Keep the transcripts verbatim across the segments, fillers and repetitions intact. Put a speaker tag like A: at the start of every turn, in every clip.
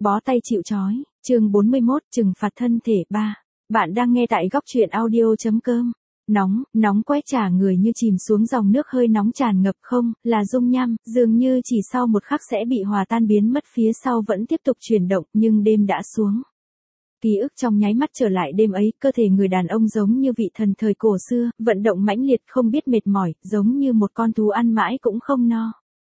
A: bó tay chịu trói, chương bốn mươi mốt, trừng phạt thân thể ba. Bạn đang nghe tại góc truyện audio.com. Nóng, nóng quét trả người như chìm xuống dòng nước hơi nóng tràn ngập không, là dung nham, dường như chỉ sau một khắc sẽ bị hòa tan biến mất phía sau vẫn tiếp tục chuyển động, nhưng đêm đã xuống. Ký ức trong nháy mắt trở lại đêm ấy, cơ thể người đàn ông giống như vị thần thời cổ xưa, vận động mãnh liệt không biết mệt mỏi, giống như một con thú ăn mãi cũng không no.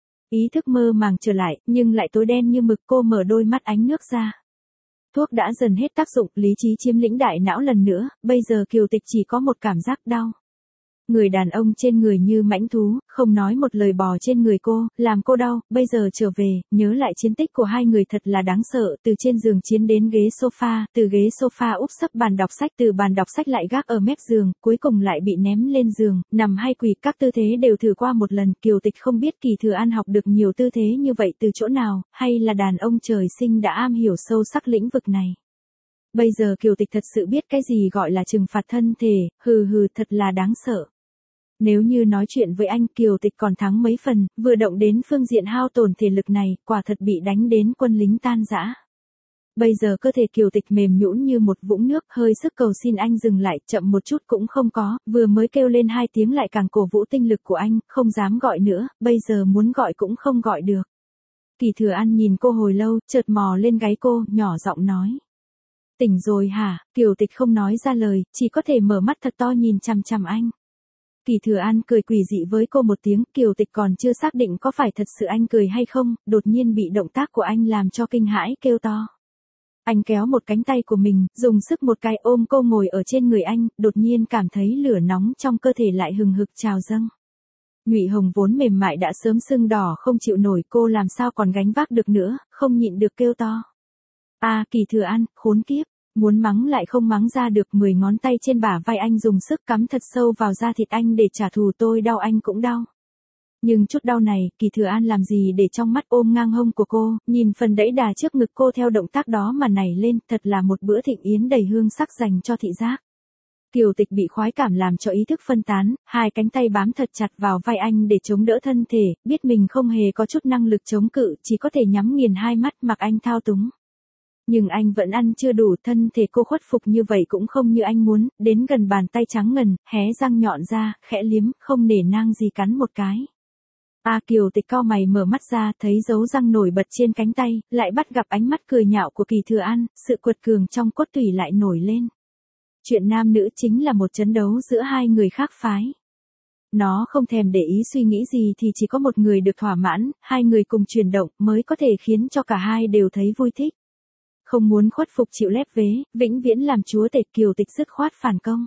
A: Ý thức mơ màng trở lại, nhưng lại tối đen như mực. Cô mở đôi mắt ánh nước ra. Thuốc đã dần hết tác dụng, lý trí chiếm lĩnh đại não lần nữa, bây giờ Kiều Tịch chỉ có một cảm giác đau. Người đàn ông trên người như mãnh thú, không nói một lời bò trên người cô, làm cô đau. Bây giờ trở về, nhớ lại chiến tích của hai người thật là đáng sợ, từ trên giường chiến đến ghế sofa, từ ghế sofa úp sấp bàn đọc sách, từ bàn đọc sách lại gác ở mép giường, cuối cùng lại bị ném lên giường, nằm hay quỳ, các tư thế đều thử qua một lần. Kiều Tịch không biết Kỳ Thừa An học được nhiều tư thế như vậy từ chỗ nào, hay là đàn ông trời sinh đã am hiểu sâu sắc lĩnh vực này. Bây giờ Kiều Tịch thật sự biết cái gì gọi là trừng phạt thân thể, hừ hừ, thật là đáng sợ. Nếu như nói chuyện với anh, Kiều Tịch còn thắng mấy phần, vừa động đến phương diện hao tổn thể lực này, quả thật bị đánh đến quân lính tan rã. Bây giờ cơ thể Kiều Tịch mềm nhũn như một vũng nước, hơi sức cầu xin anh dừng lại, chậm một chút cũng không có, vừa mới kêu lên hai tiếng lại càng cổ vũ tinh lực của anh, không dám gọi nữa, bây giờ muốn gọi cũng không gọi được. Kỳ Thừa An nhìn cô hồi lâu, chợt mò lên gáy cô, nhỏ giọng nói. Tỉnh rồi hả? Kiều Tịch không nói ra lời, chỉ có thể mở mắt thật to nhìn chằm chằm anh. Kỳ Thừa An cười quỷ dị với cô một tiếng, Kiều Tịch còn chưa xác định có phải thật sự anh cười hay không, đột nhiên bị động tác của anh làm cho kinh hãi, kêu to. Anh kéo một cánh tay của mình, dùng sức một cái ôm cô ngồi ở trên người anh, đột nhiên cảm thấy lửa nóng trong cơ thể lại hừng hực trào dâng. Nhụy hồng vốn mềm mại đã sớm sưng đỏ không chịu nổi, cô làm sao còn gánh vác được nữa, không nhịn được kêu to. À, Kỳ Thừa An, khốn kiếp. Muốn mắng lại không mắng ra được, mười ngón tay trên bả vai anh dùng sức cắm thật sâu vào da thịt anh để trả thù. Tôi đau anh cũng đau. Nhưng chút đau này, Kỳ Thừa An làm gì để trong mắt, ôm ngang hông của cô, nhìn phần đẫy đà trước ngực cô theo động tác đó mà nảy lên, thật là một bữa thịnh yến đầy hương sắc dành cho thị giác. Kiều Tịch bị khoái cảm làm cho ý thức phân tán, hai cánh tay bám thật chặt vào vai anh để chống đỡ thân thể, biết mình không hề có chút năng lực chống cự, chỉ có thể nhắm nghiền hai mắt mặc anh thao túng. Nhưng anh vẫn ăn chưa đủ, thân thể cô khuất phục như vậy cũng không như anh muốn, đến gần bàn tay trắng ngần, hé răng nhọn ra, khẽ liếm, không nể nang gì cắn một cái. À, Kiều Tịch cau mày mở mắt ra, thấy dấu răng nổi bật trên cánh tay, lại bắt gặp ánh mắt cười nhạo của Kỳ Thừa An, sự quật cường trong cốt tủy lại nổi lên. Chuyện nam nữ chính là một trận đấu giữa hai người khác phái. Nó không thèm để ý suy nghĩ gì thì chỉ có một người được thỏa mãn, hai người cùng chuyển động mới có thể khiến cho cả hai đều thấy vui thích. Không muốn khuất phục chịu lép vế, vĩnh viễn làm chúa tể, Kiều Tịch dứt khoát phản công.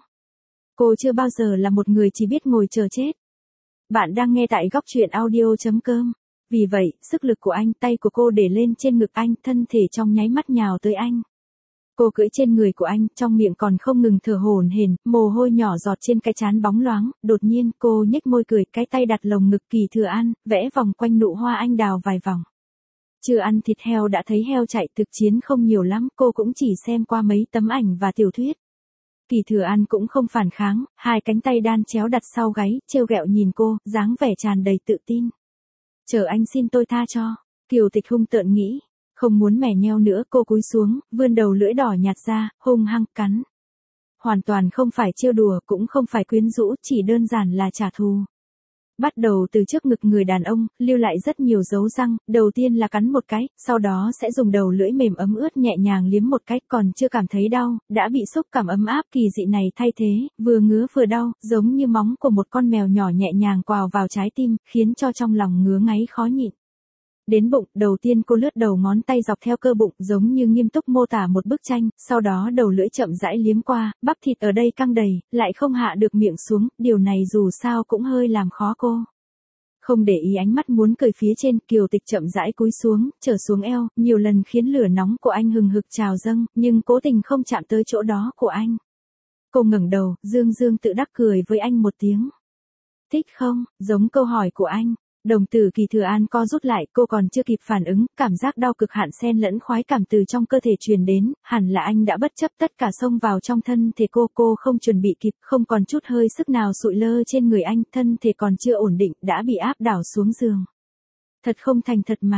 A: Cô chưa bao giờ là một người chỉ biết ngồi chờ chết. Bạn đang nghe tại góc truyện audio.com. Vì vậy, sức lực của anh, tay của cô để lên trên ngực anh, thân thể trong nháy mắt nhào tới anh. Cô cưỡi trên người của anh, trong miệng còn không ngừng thở hổn hển, mồ hôi nhỏ giọt trên cái trán bóng loáng, đột nhiên cô nhếch môi cười, cái tay đặt lồng ngực Kỳ Thừa An, vẽ vòng quanh nụ hoa anh đào vài vòng. Chưa ăn thịt heo đã thấy heo chạy, thực chiến không nhiều lắm, cô cũng chỉ xem qua mấy tấm ảnh và tiểu thuyết. Kỳ Thừa An cũng không phản kháng, hai cánh tay đan chéo đặt sau gáy, trêu ghẹo nhìn cô, dáng vẻ tràn đầy tự tin. Chờ anh xin tôi tha cho. Kiều Tịch hung tợn nghĩ, không muốn mè nheo nữa, cô cúi xuống, vươn đầu lưỡi đỏ nhạt ra, hung hăng cắn. Hoàn toàn không phải trêu đùa, cũng không phải quyến rũ, chỉ đơn giản là trả thù. Bắt đầu từ trước ngực người đàn ông, lưu lại rất nhiều dấu răng, đầu tiên là cắn một cái, sau đó sẽ dùng đầu lưỡi mềm ấm ướt nhẹ nhàng liếm một cái, còn chưa cảm thấy đau, đã bị xúc cảm ấm áp kỳ dị này thay thế, vừa ngứa vừa đau, giống như móng của một con mèo nhỏ nhẹ nhàng quào vào trái tim, khiến cho trong lòng ngứa ngáy khó nhịn. Đến bụng, đầu tiên cô lướt đầu ngón tay dọc theo cơ bụng, giống như nghiêm túc mô tả một bức tranh, sau đó đầu lưỡi chậm rãi liếm qua, bắp thịt ở đây căng đầy, lại không hạ được miệng xuống, điều này dù sao cũng hơi làm khó cô. Không để ý ánh mắt muốn cười phía trên, Kiều Tịch chậm rãi cúi xuống, trở xuống eo, nhiều lần khiến lửa nóng của anh hừng hực trào dâng, nhưng cố tình không chạm tới chỗ đó của anh. Cô ngẩng đầu, dương dương tự đắc cười với anh một tiếng. Thích không? Giống câu hỏi của anh. Đồng tử Kỳ Thừa An co rút lại, cô còn chưa kịp phản ứng, cảm giác đau cực hạn xen lẫn khoái cảm từ trong cơ thể truyền đến, hẳn là anh đã bất chấp tất cả xông vào trong thân thể cô, cô không chuẩn bị kịp, không còn chút hơi sức nào sụi lơ trên người anh, thân thể còn chưa ổn định, đã bị áp đảo xuống giường. Thật không thành thật mà.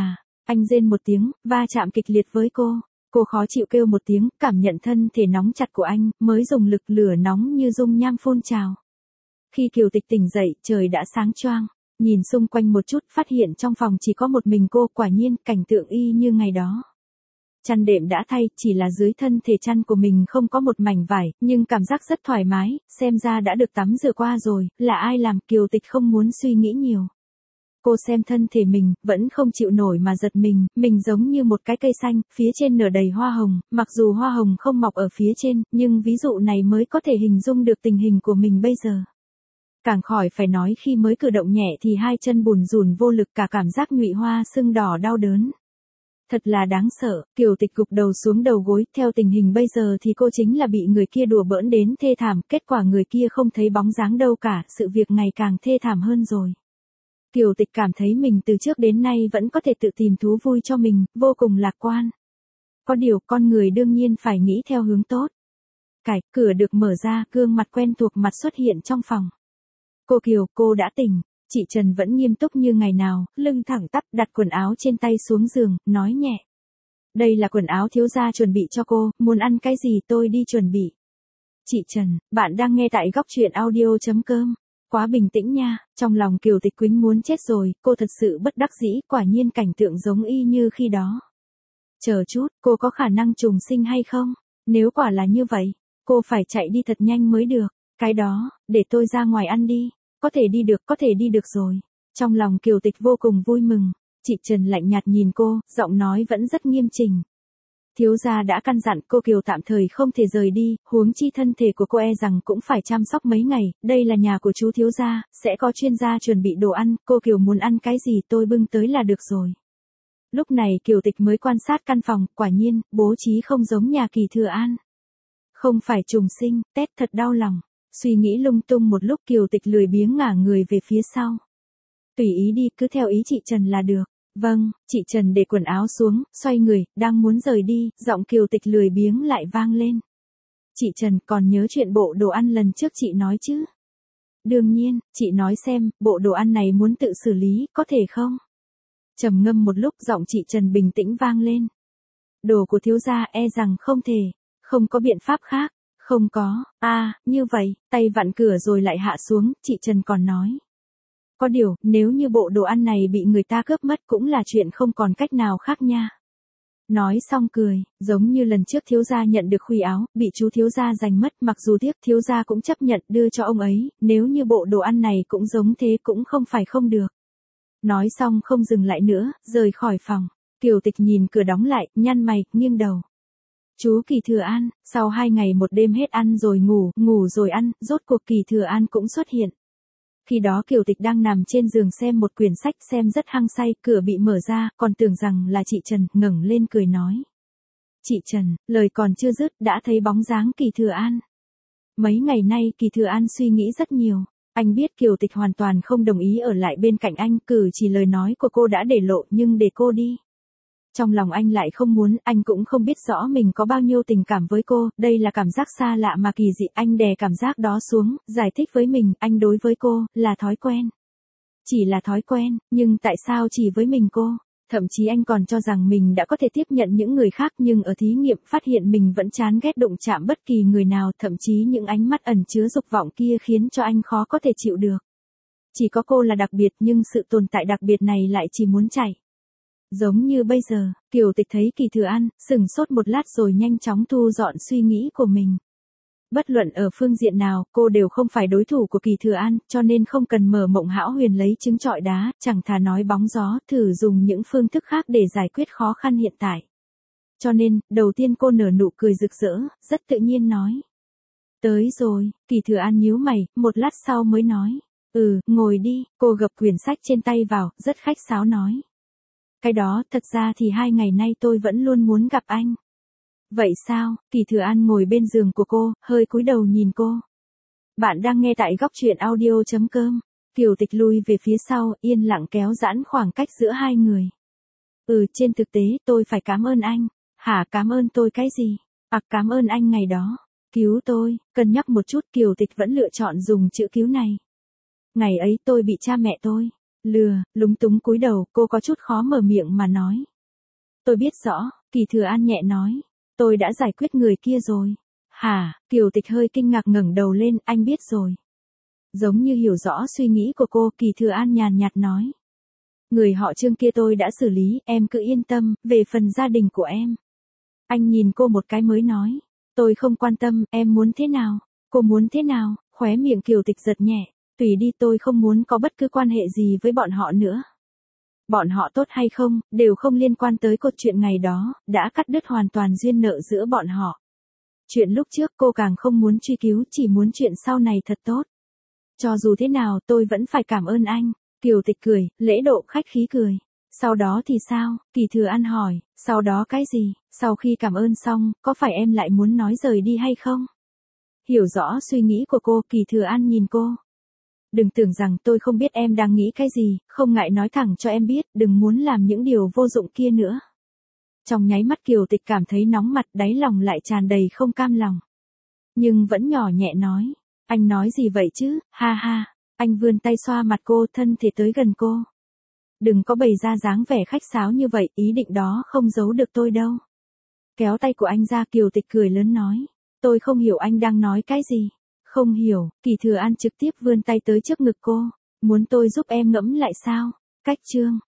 A: Anh rên một tiếng, va chạm kịch liệt với cô. Cô khó chịu kêu một tiếng, cảm nhận thân thể nóng chặt của anh, mới dùng lực lửa nóng như dung nham phun trào. Khi Kiều Tịch tỉnh dậy, trời đã sáng choang. Nhìn xung quanh một chút, phát hiện trong phòng chỉ có một mình cô, quả nhiên, cảnh tượng y như ngày đó. Chăn đệm đã thay, chỉ là dưới thân thể chăn của mình không có một mảnh vải, nhưng cảm giác rất thoải mái, xem ra đã được tắm rửa qua rồi, là ai làm, Kiều Tịch không muốn suy nghĩ nhiều. Cô xem thân thể mình, vẫn không chịu nổi mà giật mình, mình giống như một cái cây xanh, phía trên nở đầy hoa hồng, mặc dù hoa hồng không mọc ở phía trên, nhưng ví dụ này mới có thể hình dung được tình hình của mình bây giờ. Càng khỏi phải nói khi mới cử động nhẹ thì hai chân bùn rùn vô lực, cả cảm giác nhụy hoa sưng đỏ đau đớn. Thật là đáng sợ, Kiều Tịch gục đầu xuống đầu gối, theo tình hình bây giờ thì cô chính là bị người kia đùa bỡn đến thê thảm, kết quả người kia không thấy bóng dáng đâu cả, sự việc ngày càng thê thảm hơn rồi. Kiều Tịch cảm thấy mình từ trước đến nay vẫn có thể tự tìm thú vui cho mình, vô cùng lạc quan. Có điều con người đương nhiên phải nghĩ theo hướng tốt. Cải, cửa được mở ra, gương mặt quen thuộc mặt xuất hiện trong phòng. Cô Kiều, cô đã tỉnh. Chị Trần vẫn nghiêm túc như ngày nào, lưng thẳng tắp, đặt quần áo trên tay xuống giường, nói nhẹ. Đây là quần áo thiếu gia chuẩn bị cho cô, muốn ăn cái gì tôi đi chuẩn bị. Chị Trần, bạn đang nghe tại góc truyện audio chấm com. Quá bình tĩnh nha, trong lòng Kiều Tịch Quýnh muốn chết rồi, cô thật sự bất đắc dĩ, quả nhiên cảnh tượng giống y như khi đó. Chờ chút, cô có khả năng trùng sinh hay không? Nếu quả là như vậy, cô phải chạy đi thật nhanh mới được. Cái đó, để tôi ra ngoài ăn đi. Có thể đi được, có thể đi được rồi. Trong lòng Kiều Tịch vô cùng vui mừng. Chị Trần lạnh nhạt nhìn cô, giọng nói vẫn rất nghiêm chỉnh. Thiếu gia đã căn dặn cô Kiều tạm thời không thể rời đi, huống chi thân thể của cô e rằng cũng phải chăm sóc mấy ngày, đây là nhà của chú thiếu gia, sẽ có chuyên gia chuẩn bị đồ ăn, cô Kiều muốn ăn cái gì tôi bưng tới là được rồi. Lúc này Kiều Tịch mới quan sát căn phòng, quả nhiên, bố trí không giống nhà Kỳ Thừa An. Không phải trùng sinh, tét thật đau lòng. Suy nghĩ lung tung một lúc Kiều Tịch lười biếng ngả người về phía sau. Tùy ý đi, cứ theo ý chị Trần là được. Vâng, chị Trần để quần áo xuống, xoay người, đang muốn rời đi, giọng Kiều Tịch lười biếng lại vang lên. Chị Trần còn nhớ chuyện bộ đồ ăn lần trước chị nói chứ? Đương nhiên, chị nói xem, bộ đồ ăn này muốn tự xử lý, có thể không? Trầm ngâm một lúc giọng chị Trần bình tĩnh vang lên. Đồ của thiếu gia e rằng không thể, không có biện pháp khác. Không có, a à, như vậy, tay vặn cửa rồi lại hạ xuống, chị Trần còn nói. Có điều, nếu như bộ đồ ăn này bị người ta cướp mất cũng là chuyện không còn cách nào khác nha. Nói xong cười, giống như lần trước thiếu gia nhận được khuy áo, bị chú thiếu gia giành mất, mặc dù tiếc thiếu gia cũng chấp nhận đưa cho ông ấy, nếu như bộ đồ ăn này cũng giống thế cũng không phải không được. Nói xong không dừng lại nữa, rời khỏi phòng. Kiều Tịch nhìn cửa đóng lại, nhăn mày, nghiêng đầu. Chú Kỳ Thừa An, sau hai ngày một đêm hết ăn rồi ngủ, ngủ rồi ăn, rốt cuộc Kỳ Thừa An cũng xuất hiện. Khi đó Kiều Tịch đang nằm trên giường xem một quyển sách xem rất hăng say, cửa bị mở ra, còn tưởng rằng là chị Trần, ngẩng lên cười nói. Chị Trần, lời còn chưa dứt, đã thấy bóng dáng Kỳ Thừa An. Mấy ngày nay Kỳ Thừa An suy nghĩ rất nhiều. Anh biết Kiều Tịch hoàn toàn không đồng ý ở lại bên cạnh anh, cử chỉ lời nói của cô đã để lộ nhưng để cô đi. Trong lòng anh lại không muốn, anh cũng không biết rõ mình có bao nhiêu tình cảm với cô, đây là cảm giác xa lạ mà kỳ dị, anh đè cảm giác đó xuống, giải thích với mình, anh đối với cô, là thói quen. Chỉ là thói quen, nhưng tại sao chỉ với mình cô? Thậm chí anh còn cho rằng mình đã có thể tiếp nhận những người khác nhưng ở thí nghiệm phát hiện mình vẫn chán ghét đụng chạm bất kỳ người nào, thậm chí những ánh mắt ẩn chứa dục vọng kia khiến cho anh khó có thể chịu được. Chỉ có cô là đặc biệt nhưng sự tồn tại đặc biệt này lại chỉ muốn chạy. Giống như bây giờ, Kiều Tịch thấy Kỳ Thừa An, sừng sốt một lát rồi nhanh chóng thu dọn suy nghĩ của mình. Bất luận ở phương diện nào, cô đều không phải đối thủ của Kỳ Thừa An, cho nên không cần mở mộng hão huyền lấy trứng trọi đá, chẳng thà nói bóng gió, thử dùng những phương thức khác để giải quyết khó khăn hiện tại. Cho nên, đầu tiên cô nở nụ cười rực rỡ, rất tự nhiên nói. Tới rồi, Kỳ Thừa An nhíu mày, một lát sau mới nói. Ừ, ngồi đi, cô gập quyển sách trên tay vào, rất khách sáo nói. Cái đó, thật ra thì hai ngày nay tôi vẫn luôn muốn gặp anh. Vậy sao? Kỳ Thừa An ngồi bên giường của cô, hơi cúi đầu nhìn cô. Bạn đang nghe tại góc truyện audio chấm com. Kiều Tịch lui về phía sau, yên lặng kéo giãn khoảng cách giữa hai người. Ừ, trên thực tế, tôi phải cảm ơn anh. Hả, cảm ơn tôi cái gì? À, cảm ơn anh ngày đó. Cứu tôi, cân nhắc một chút Kiều Tịch vẫn lựa chọn dùng chữ cứu này. Ngày ấy tôi bị cha mẹ tôi lừa, lúng túng cúi đầu, cô có chút khó mở miệng mà nói. Tôi biết rõ, Kỳ Thừa An nhẹ nói. Tôi đã giải quyết người kia rồi. Hả? Kiều Tịch hơi kinh ngạc ngẩng đầu lên, anh biết rồi. Giống như hiểu rõ suy nghĩ của cô, Kỳ Thừa An nhàn nhạt nói. Người họ Trương kia tôi đã xử lý, em cứ yên tâm, về phần gia đình của em. Anh nhìn cô một cái mới nói. Tôi không quan tâm, em muốn thế nào? Cô muốn thế nào? Khóe miệng Kiều Tịch giật nhẹ. Tùy đi, tôi không muốn có bất cứ quan hệ gì với bọn họ nữa. Bọn họ tốt hay không, đều không liên quan tới cốt truyện ngày đó, đã cắt đứt hoàn toàn duyên nợ giữa bọn họ. Chuyện lúc trước cô càng không muốn truy cứu, chỉ muốn chuyện sau này thật tốt. Cho dù thế nào tôi vẫn phải cảm ơn anh. Kiều Tịch cười, lễ độ khách khí cười. Sau đó thì sao? Kỳ Thừa An hỏi, sau đó cái gì? Sau khi cảm ơn xong, có phải em lại muốn nói rời đi hay không? Hiểu rõ suy nghĩ của cô, Kỳ Thừa An nhìn cô. Đừng tưởng rằng tôi không biết em đang nghĩ cái gì, không ngại nói thẳng cho em biết, đừng muốn làm những điều vô dụng kia nữa. Trong nháy mắt Kiều Tịch cảm thấy nóng mặt, đáy lòng lại tràn đầy không cam lòng. Nhưng vẫn nhỏ nhẹ nói, anh nói gì vậy chứ, ha ha. Anh vươn tay xoa mặt cô, thân thể tới gần cô. Đừng có bày ra dáng vẻ khách sáo như vậy, ý định đó không giấu được tôi đâu. Kéo tay của anh ra, Kiều Tịch cười lớn nói. Tôi không hiểu anh đang nói cái gì. Không hiểu, Kỳ Thừa An trực tiếp vươn tay tới trước ngực cô. Muốn tôi giúp em ngẫm lại sao? Cách chương.